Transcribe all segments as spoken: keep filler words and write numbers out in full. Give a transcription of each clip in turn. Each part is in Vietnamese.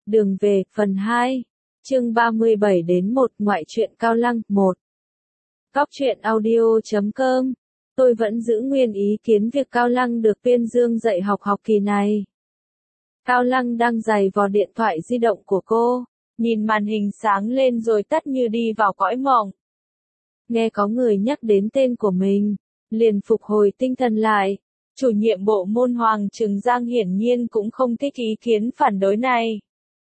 Đường về, phần hai. Chương ba mươi bảy đến một, ngoại truyện Cao Lăng, một. Cóc truyện audio chấm com. Tôi vẫn giữ nguyên ý kiến việc Cao Lăng được tuyên dương dạy học học kỳ này. Cao Lăng đang giày vò điện thoại di động của cô, nhìn màn hình sáng lên rồi tắt như đi vào cõi mộng. Nghe có người nhắc đến tên của mình, liền phục hồi tinh thần lại. Chủ nhiệm bộ môn Hoàng Trừng Giang hiển nhiên cũng không thích ý kiến phản đối này.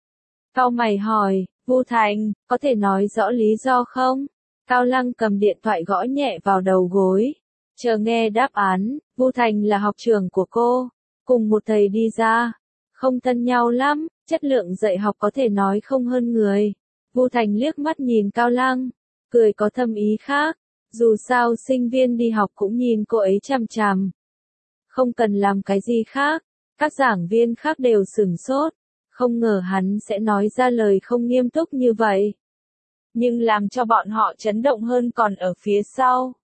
Cau mày hỏi, Vu Thành, có thể nói rõ lý do không? Cao Lăng cầm điện thoại gõ nhẹ vào đầu gối, chờ nghe đáp án. Vu Thành là học trưởng của cô, cùng một thầy đi ra, không thân nhau lắm, chất lượng dạy học có thể nói không hơn người. Vu Thành liếc mắt nhìn Cao Lăng, cười có thâm ý khác, dù sao sinh viên đi học cũng nhìn cô ấy chằm chằm. Không cần làm cái gì khác, các giảng viên khác đều sửng sốt, không ngờ hắn sẽ nói ra lời không nghiêm túc như vậy. Nhưng làm cho bọn họ chấn động hơn còn ở phía sau.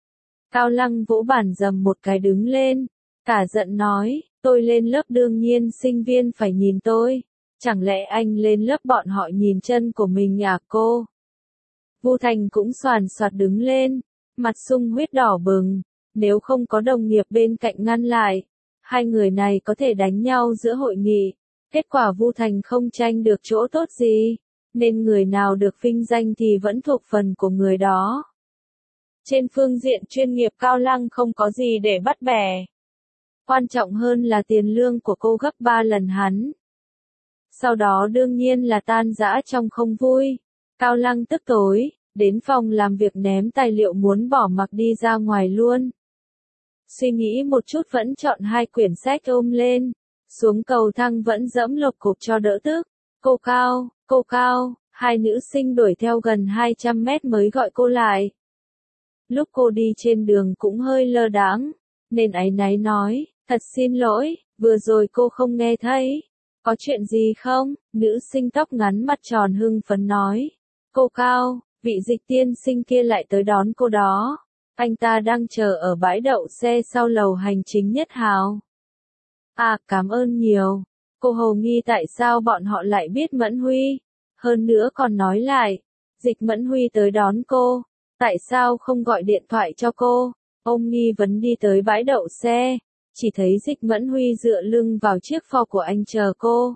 Cao Lăng vỗ bàn dầm một cái đứng lên, cả giận nói, tôi lên lớp đương nhiên sinh viên phải nhìn tôi, chẳng lẽ anh lên lớp bọn họ nhìn chân của mình à cô? Vu Thành cũng xoàn xoạt đứng lên, mặt sung huyết đỏ bừng, nếu không có đồng nghiệp bên cạnh ngăn lại, hai người này có thể đánh nhau giữa hội nghị. Kết quả Vu Thành không tranh được chỗ tốt gì, nên người nào được vinh danh thì vẫn thuộc phần của người đó. Trên phương diện chuyên nghiệp Cao Lăng không có gì để bắt bẻ. Quan trọng hơn là tiền lương của cô gấp ba lần hắn. Sau đó đương nhiên là tan rã trong không vui. Cao Lăng tức tối, đến phòng làm việc ném tài liệu muốn bỏ mặc đi ra ngoài luôn. Suy nghĩ một chút vẫn chọn hai quyển sách ôm lên. Xuống cầu thang vẫn dẫm lộc cục cho đỡ tức. Cô Cao, cô Cao, hai nữ sinh đuổi theo gần hai trăm mét mới gọi cô lại. Lúc cô đi trên đường cũng hơi lơ đãng, nên áy náy nói, thật xin lỗi, vừa rồi cô không nghe thấy. Có chuyện gì không? Nữ sinh tóc ngắn mặt tròn hưng phấn nói. Cô Cao, vị Dịch tiên sinh kia lại tới đón cô đó. Anh ta đang chờ ở bãi đậu xe sau lầu hành chính Nhất Hào. À, cảm ơn nhiều. Cô hồ nghi tại sao bọn họ lại biết Mẫn Huy. Hơn nữa còn nói lại, Dịch Mẫn Huy tới đón cô. Tại sao không gọi điện thoại cho cô? Ông nghi vấn đi tới bãi đậu xe, chỉ thấy Dịch Mẫn Huy dựa lưng vào chiếc Ford của anh chờ cô.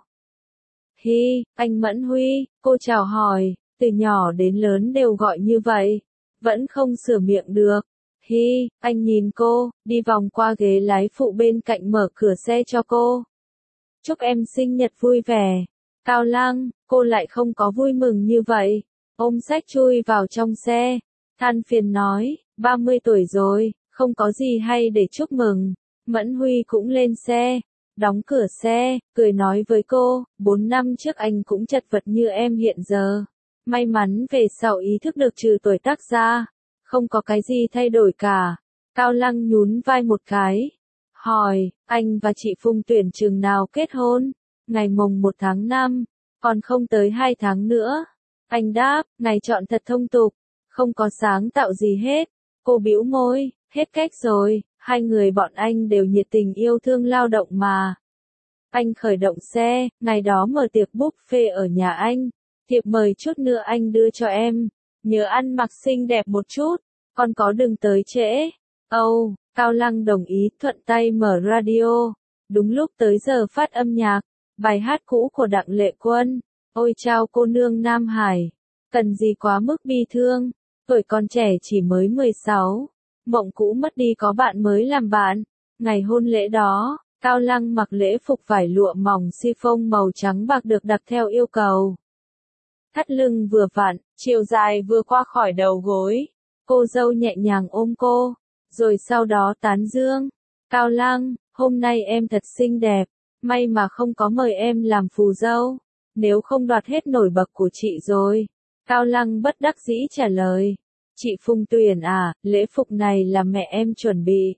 Hi, anh Mẫn Huy, cô chào hỏi, từ nhỏ đến lớn đều gọi như vậy, vẫn không sửa miệng được. Hi, anh nhìn cô, đi vòng qua ghế lái phụ bên cạnh mở cửa xe cho cô. Chúc em sinh nhật vui vẻ. Cao Lăng, cô lại không có vui mừng như vậy. Ôm sách chui vào trong xe, than phiền nói, ba mươi tuổi rồi, không có gì hay để chúc mừng. Mẫn Huy cũng lên xe, đóng cửa xe, cười nói với cô, bốn năm trước anh cũng chật vật như em hiện giờ. May mắn về sau ý thức được trừ tuổi tác ra, không có cái gì thay đổi cả. Cao Lăng nhún vai một cái, hỏi, anh và chị Phùng tuyển trường nào kết hôn? Ngày mồng một tháng năm, còn không tới hai tháng nữa. Anh đáp, ngày chọn thật thông tục, không có sáng tạo gì hết. Cô bĩu môi, hết cách rồi, hai người bọn anh đều nhiệt tình yêu thương lao động mà. Anh khởi động xe, ngày đó mở tiệc buffet ở nhà anh, thiệp mời chút nữa anh đưa cho em. Nhớ ăn mặc xinh đẹp một chút, còn có đừng tới trễ. Âu, oh, Cao Lăng đồng ý thuận tay mở radio. Đúng lúc tới giờ phát âm nhạc, bài hát cũ của Đặng Lệ Quân. Ôi chao cô nương Nam Hải, cần gì quá mức bi thương, tuổi còn trẻ chỉ mới mười sáu, mộng cũ mất đi có bạn mới làm bạn. Ngày hôn lễ đó, Cao Lăng mặc lễ phục vải lụa mỏng chiffon màu trắng bạc được đặt theo yêu cầu. Thắt lưng vừa vặn, chiều dài vừa qua khỏi đầu gối. Cô dâu nhẹ nhàng ôm cô, rồi sau đó tán dương. Cao Lăng, hôm nay em thật xinh đẹp, may mà không có mời em làm phù dâu, nếu không đoạt hết nổi bật của chị rồi. Cao Lăng bất đắc dĩ trả lời. Chị Phùng tuyển à, lễ phục này là mẹ em chuẩn bị.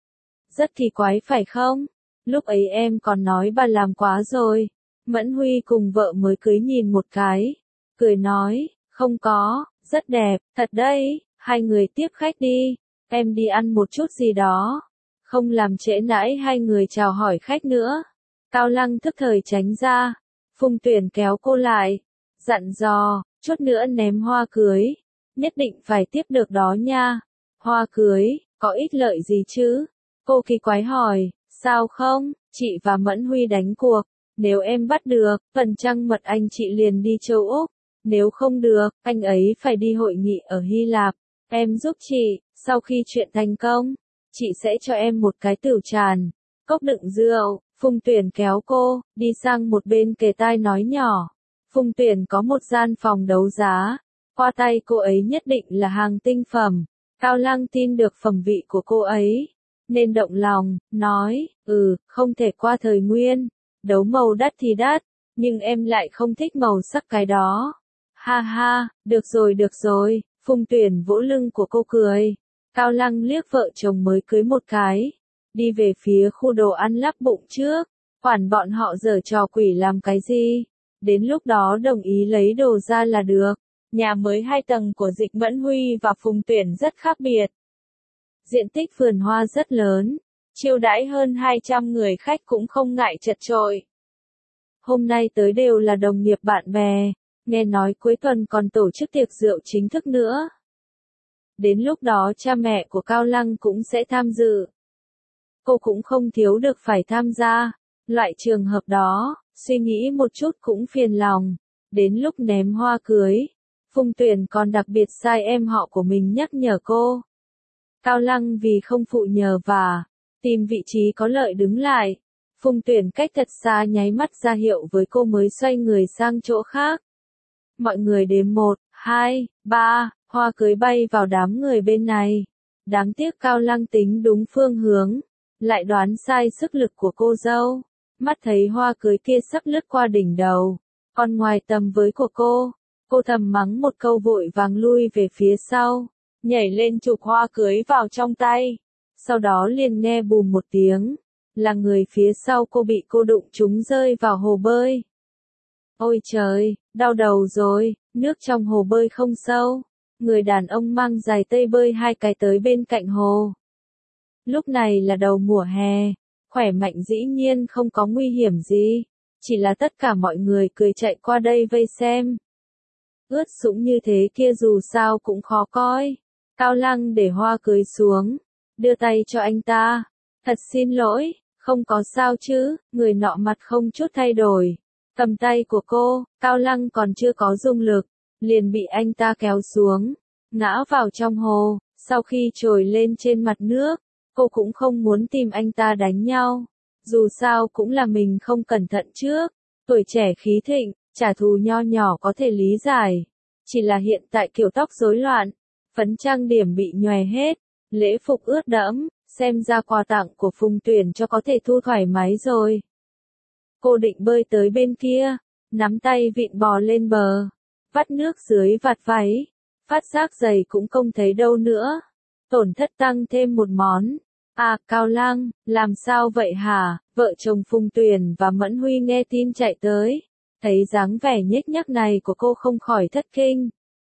Rất kỳ quái phải không? Lúc ấy em còn nói bà làm quá rồi. Mẫn Huy cùng vợ mới cưới nhìn một cái, cười nói, không có, rất đẹp, thật đấy, hai người tiếp khách đi, em đi ăn một chút gì đó. Không làm trễ nãi hai người chào hỏi khách nữa. Cao Lăng thức thời tránh ra. Phùng Tuyển kéo cô lại, dặn dò, chút nữa ném hoa cưới, nhất định phải tiếp được đó nha. Hoa cưới, có ích lợi gì chứ? Cô kỳ quái hỏi, sao không, chị và Mẫn Huy đánh cuộc, nếu em bắt được, phần trăng mật anh chị liền đi châu Úc, nếu không được, anh ấy phải đi hội nghị ở Hy Lạp, em giúp chị, sau khi chuyện thành công, chị sẽ cho em một cái tửu tràn, cốc đựng rượu. Phùng Tuyển kéo cô, đi sang một bên kề tai nói nhỏ. Phùng Tuyển có một gian phòng đấu giá, qua tay cô ấy nhất định là hàng tinh phẩm. Cao Lăng tin được phẩm vị của cô ấy, nên động lòng, nói, ừ, không thể qua thời nguyên, đấu màu đắt thì đắt, nhưng em lại không thích màu sắc cái đó. Ha ha, được rồi được rồi, Phùng Tuyển vỗ lưng của cô cười. Cao Lăng liếc vợ chồng mới cưới một cái, đi về phía khu đồ ăn lắp bụng trước, quản bọn họ giở trò quỷ làm cái gì, đến lúc đó đồng ý lấy đồ ra là được. Nhà mới hai tầng của Dịch Mẫn Huy và Phùng Tuyển rất khác biệt. Diện tích vườn hoa rất lớn, chiêu đãi hơn hai trăm người khách cũng không ngại chật chội. Hôm nay tới đều là đồng nghiệp bạn bè, nghe nói cuối tuần còn tổ chức tiệc rượu chính thức nữa. Đến lúc đó cha mẹ của Cao Lăng cũng sẽ tham dự. Cô cũng không thiếu được phải tham gia, loại trường hợp đó, suy nghĩ một chút cũng phiền lòng. Đến lúc ném hoa cưới, Phùng Tuyển còn đặc biệt sai em họ của mình nhắc nhở cô. Cao Lăng vì không phụ nhờ và tìm vị trí có lợi đứng lại. Phùng Tuyển cách thật xa nháy mắt ra hiệu với cô mới xoay người sang chỗ khác. Mọi người đếm một, hai, ba, hoa cưới bay vào đám người bên này. Đáng tiếc Cao Lăng tính đúng phương hướng, lại đoán sai sức lực của cô dâu. Mắt thấy hoa cưới kia sắp lướt qua đỉnh đầu, còn ngoài tầm với của cô, cô thầm mắng một câu vội vàng lui về phía sau, nhảy lên chụp hoa cưới vào trong tay. Sau đó liền nghe bùm một tiếng, là người phía sau cô bị cô đụng trúng rơi vào hồ bơi. Ôi trời, đau đầu rồi, nước trong hồ bơi không sâu. Người đàn ông mang giày tây bơi hai cái tới bên cạnh hồ. Lúc này là đầu mùa hè, khỏe mạnh dĩ nhiên không có nguy hiểm gì, chỉ là tất cả mọi người cười chạy qua đây vây xem. Ướt sũng như thế kia dù sao cũng khó coi. Cao Lăng để hoa cưới xuống, đưa tay cho anh ta. Thật xin lỗi, không có sao chứ, người nọ mặt không chút thay đổi. Cầm tay của cô, Cao Lăng còn chưa có dung lực, liền bị anh ta kéo xuống, ngã vào trong hồ. Sau khi trồi lên trên mặt nước, cô cũng không muốn tìm anh ta đánh nhau. Dù sao cũng là mình không cẩn thận trước, tuổi trẻ khí thịnh, trả thù nho nhỏ có thể lý giải. Chỉ là hiện tại kiểu tóc rối loạn, phấn trang điểm bị nhòe hết, lễ phục ướt đẫm, xem ra quà tặng của Phùng Tuyển cho có thể thu thoải mái rồi. Cô định bơi tới bên kia, nắm tay vịn bò lên bờ, vắt nước dưới vạt váy, phát giác giày cũng không thấy đâu nữa. Tổn thất tăng thêm một món. À, Cao Lăng, làm sao vậy hả? Vợ chồng Phùng Tuyển và Mẫn Huy nghe tin chạy tới, thấy dáng vẻ nhếch nhác này của cô không khỏi thất kinh.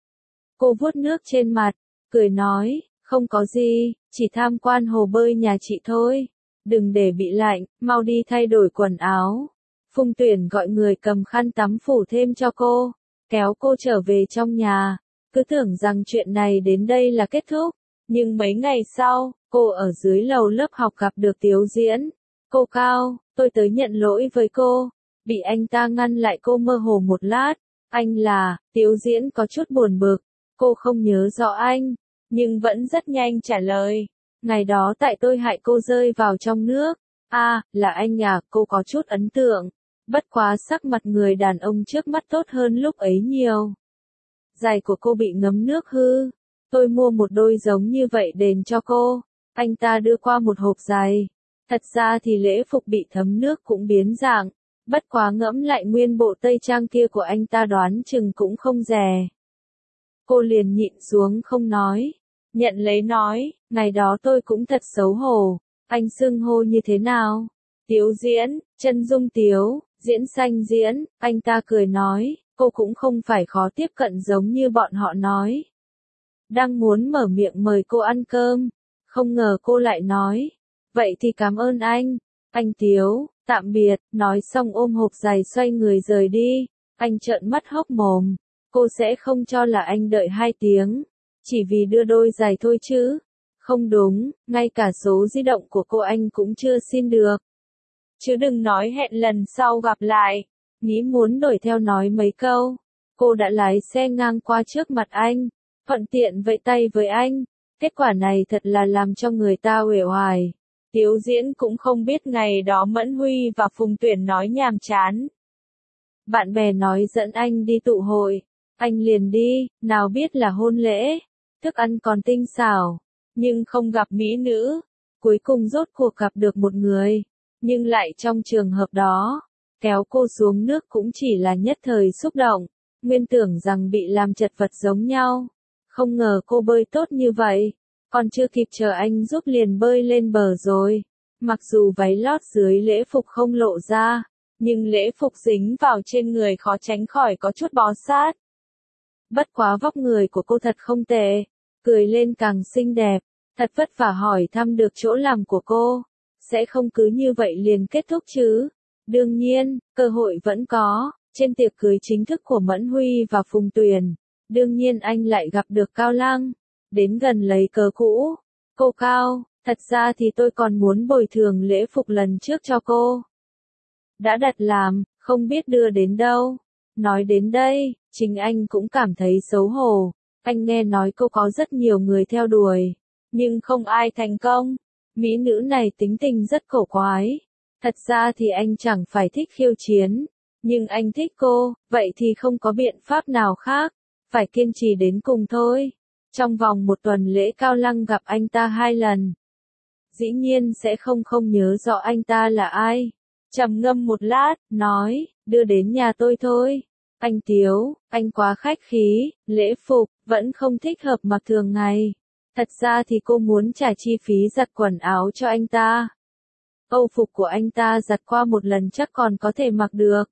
Cô vuốt nước trên mặt, cười nói, không có gì, chỉ tham quan hồ bơi nhà chị thôi. Đừng để bị lạnh, mau đi thay đổi quần áo. Phùng Tuyển gọi người cầm khăn tắm phủ thêm cho cô, kéo cô trở về trong nhà. Cứ tưởng rằng chuyện này đến đây là kết thúc, nhưng mấy ngày sau, cô ở dưới lầu lớp học gặp được Tiếu Diễn. Cô Cao, tôi tới nhận lỗi với cô. Bị anh ta ngăn lại cô mơ hồ một lát. Anh là, Tiếu Diễn có chút buồn bực. Cô không nhớ rõ anh, nhưng vẫn rất nhanh trả lời. Ngày đó tại tôi hại cô rơi vào trong nước. À, là anh à, cô có chút ấn tượng. Bất quá sắc mặt người đàn ông trước mắt tốt hơn lúc ấy nhiều. Giày của cô bị ngấm nước hư. Tôi mua một đôi giống như vậy đền cho cô. Anh ta đưa qua một hộp giày. Thật ra thì lễ phục bị thấm nước cũng biến dạng. Bất quá ngẫm lại nguyên bộ tây trang kia của anh ta đoán chừng cũng không rẻ. Cô liền nhịn xuống không nói. Nhận lấy nói, ngày đó tôi cũng thật xấu hổ. Anh xưng hô như thế nào? Tiếu Diễn, chân dung Tiếu, Diễn xanh Diễn. Anh ta cười nói, cô cũng không phải khó tiếp cận giống như bọn họ nói. Đang muốn mở miệng mời cô ăn cơm, không ngờ cô lại nói, vậy thì cảm ơn anh, anh Tiếu, Tạm biệt, nói xong ôm hộp giày xoay người rời đi. Anh trợn mắt hốc mồm. Cô sẽ không cho là anh đợi hai tiếng. Chỉ vì đưa đôi giày thôi chứ. Không đúng, ngay cả số di động của cô anh cũng chưa xin được. Chứ đừng nói hẹn lần sau gặp lại. Nghĩ muốn đuổi theo nói mấy câu. Cô đã lái xe ngang qua trước mặt anh. Thuận tiện vẫy tay với anh. Kết quả này thật là làm cho người ta uể oải. Tiếu Diễn cũng không biết ngày đó Mẫn Huy và Phùng Tuyển nói nhàm chán. Bạn bè nói dẫn anh đi tụ hội. Anh liền đi, nào biết là hôn lễ. Thức ăn còn tinh xảo. Nhưng không gặp mỹ nữ. Cuối cùng rốt cuộc gặp được một người. Nhưng lại trong trường hợp đó. Kéo cô xuống nước cũng chỉ là nhất thời xúc động. Nguyên tưởng rằng bị làm chật vật giống nhau. Không ngờ cô bơi tốt như vậy. Còn chưa kịp chờ anh giúp liền bơi lên bờ rồi. Mặc dù váy lót dưới lễ phục không lộ ra. Nhưng lễ phục dính vào trên người khó tránh khỏi có chút bó sát. Bất quá vóc người của cô thật không tệ. Cười lên càng xinh đẹp. Thật vất vả hỏi thăm được chỗ làm của cô. Sẽ không cứ như vậy liền kết thúc chứ. Đương nhiên, cơ hội vẫn có. Trên tiệc cưới chính thức của Mẫn Huy và Phùng Tuyền. Đương nhiên anh lại gặp được Cao Lăng. Đến gần lấy cớ cũ. Cô Cao, thật ra thì tôi còn muốn bồi thường lễ phục lần trước cho cô. Đã đặt làm, không biết đưa đến đâu. Nói đến đây, chính anh cũng cảm thấy xấu hổ. Anh nghe nói cô có rất nhiều người theo đuổi. Nhưng không ai thành công. Mỹ nữ này tính tình rất cổ quái. Thật ra thì anh chẳng phải thích khiêu chiến. Nhưng anh thích cô, vậy thì không có biện pháp nào khác. Phải kiên trì đến cùng thôi. Trong vòng một tuần lễ Cao Lăng gặp anh ta hai lần. Dĩ nhiên sẽ không không nhớ rõ anh ta là ai. Trầm ngâm một lát, nói, đưa đến nhà tôi thôi. Anh Tiếu, anh quá khách khí, lễ phục, vẫn không thích hợp mặc thường ngày. Thật ra thì cô muốn trả chi phí giặt quần áo cho anh ta. Âu phục của anh ta giặt qua một lần chắc còn có thể mặc được.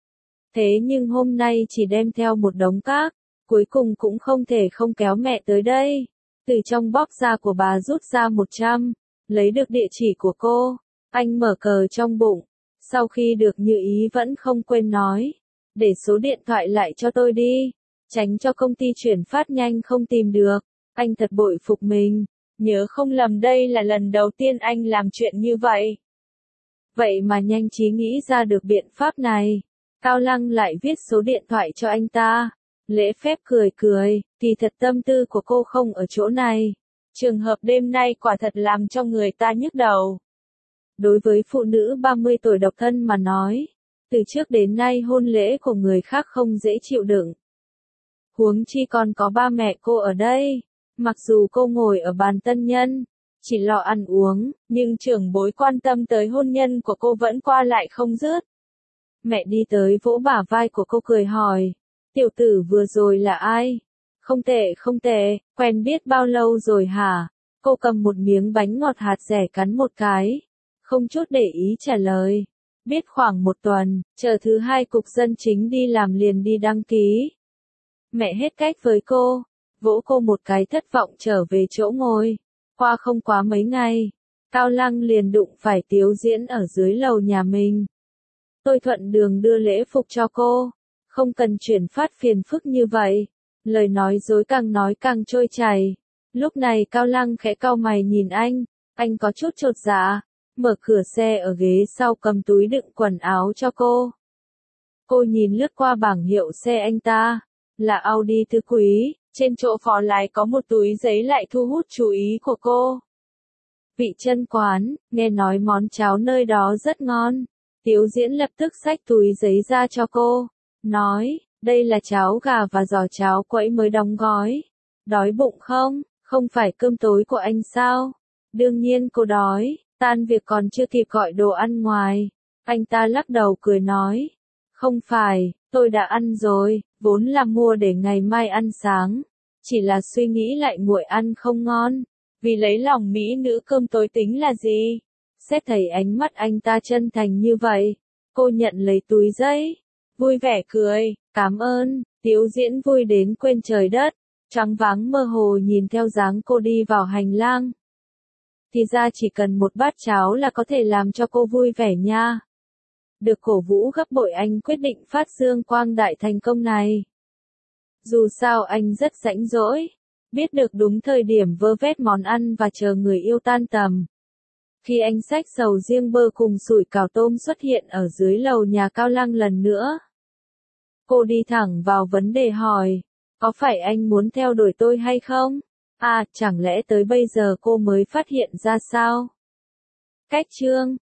Thế nhưng hôm nay chỉ đem theo một đống cát. Cuối cùng cũng không thể không kéo mẹ tới đây. Từ trong bóp da của bà rút ra một trăm. Lấy được địa chỉ của cô. Anh mở cờ trong bụng. Sau khi được như ý vẫn không quên nói. Để số điện thoại lại cho tôi đi. Tránh cho công ty chuyển phát nhanh không tìm được. Anh thật bội phục mình. Nhớ không lầm đây là lần đầu tiên anh làm chuyện như vậy. Vậy mà nhanh trí nghĩ ra được biện pháp này. Cao Lăng lại viết số điện thoại cho anh ta. Lễ phép cười cười, thì thật tâm tư của cô không ở chỗ này. Trường hợp đêm nay quả thật làm cho người ta nhức đầu. Đối với phụ nữ ba mươi tuổi độc thân mà nói, từ trước đến nay hôn lễ của người khác không dễ chịu đựng. Huống chi còn có ba mẹ cô ở đây. Mặc dù cô ngồi ở bàn tân nhân, chỉ lo ăn uống, nhưng trưởng bối quan tâm tới hôn nhân của cô vẫn qua lại không dứt. Mẹ đi tới vỗ bả vai của cô cười hỏi. Tiểu tử vừa rồi là ai? Không tệ không tệ, quen biết bao lâu rồi hả? Cô cầm một miếng bánh ngọt hạt dẻ cắn một cái. Không chút để ý trả lời. Biết khoảng một tuần, chờ thứ hai cục dân chính đi làm liền đi đăng ký. Mẹ hết cách với cô. Vỗ cô một cái thất vọng trở về chỗ ngồi. Qua không quá mấy ngày. Cao Lăng liền đụng phải Tiếu Diễn ở dưới lầu nhà mình. Tôi thuận đường đưa lễ phục cho cô. Không cần chuyển phát phiền phức như vậy. Lời nói dối càng nói càng trôi chảy. Lúc này Cao Lăng khẽ cau mày nhìn anh. Anh có chút chột dạ. Mở cửa xe ở ghế sau cầm túi đựng quần áo cho cô. Cô nhìn lướt qua bảng hiệu xe anh ta. Là Audi thứ quý. Trên chỗ phó lái có một túi giấy lại thu hút chú ý của cô. Vị chân quán, nghe nói món cháo nơi đó rất ngon. Tiếu Diễn lập tức xách túi giấy ra cho cô. Nói, đây là cháo gà và giò cháo quẫy mới đóng gói. Đói bụng không? Không phải cơm tối của anh sao? Đương nhiên cô đói, tan việc còn chưa kịp gọi đồ ăn ngoài. Anh ta lắc đầu cười nói. Không phải, tôi đã ăn rồi, vốn là mua để ngày mai ăn sáng. Chỉ là suy nghĩ lại nguội ăn không ngon. Vì lấy lòng mỹ nữ cơm tối tính là gì? Xét thấy ánh mắt anh ta chân thành như vậy. Cô nhận lấy túi giấy. Vui vẻ cười, cảm ơn. Tiếu Diễn vui đến quên trời đất. Choáng váng mơ hồ nhìn theo dáng cô đi vào hành lang. Thì ra chỉ cần một bát cháo là có thể làm cho cô vui vẻ nha. Được cổ vũ gấp bội anh quyết định phát dương quang đại thành công này. Dù sao anh rất rảnh rỗi, biết được đúng thời điểm vơ vét món ăn và chờ người yêu tan tầm. Khi anh xách sầu riêng bơ cùng sủi cảo tôm xuất hiện ở dưới lầu nhà Cao Lăng lần nữa. Cô đi thẳng vào vấn đề hỏi, có phải anh muốn theo đuổi tôi hay không? À, chẳng lẽ tới bây giờ cô mới phát hiện ra sao? Cách chương